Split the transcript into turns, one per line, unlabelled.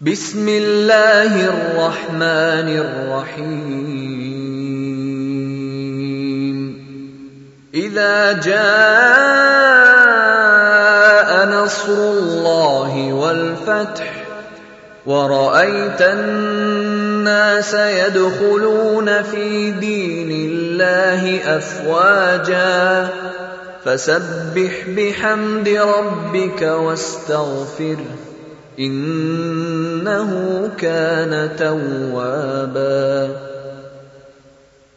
بسم الله الرحمن الرحيم إذا جاء نصر الله والفتح ورأيت الناس يدخلون في دين الله أفواجا فسبح بحمد ربك واستغفره إنه كان توابا